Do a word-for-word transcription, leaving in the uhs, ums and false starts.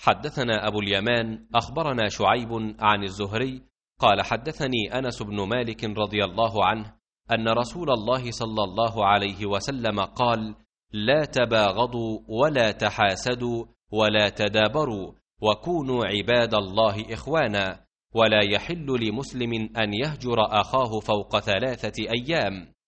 حدثنا أبو اليمان أخبرنا شعيب عن الزهري قال حدثني أنس بن مالك رضي الله عنه أن رسول الله صلى الله عليه وسلم قال: لا تباغضوا ولا تحاسدوا ولا تدابروا وكونوا عباد الله إخوانا، ولا يحل لمسلم أن يهجر أخاه فوق ثلاثة أيام،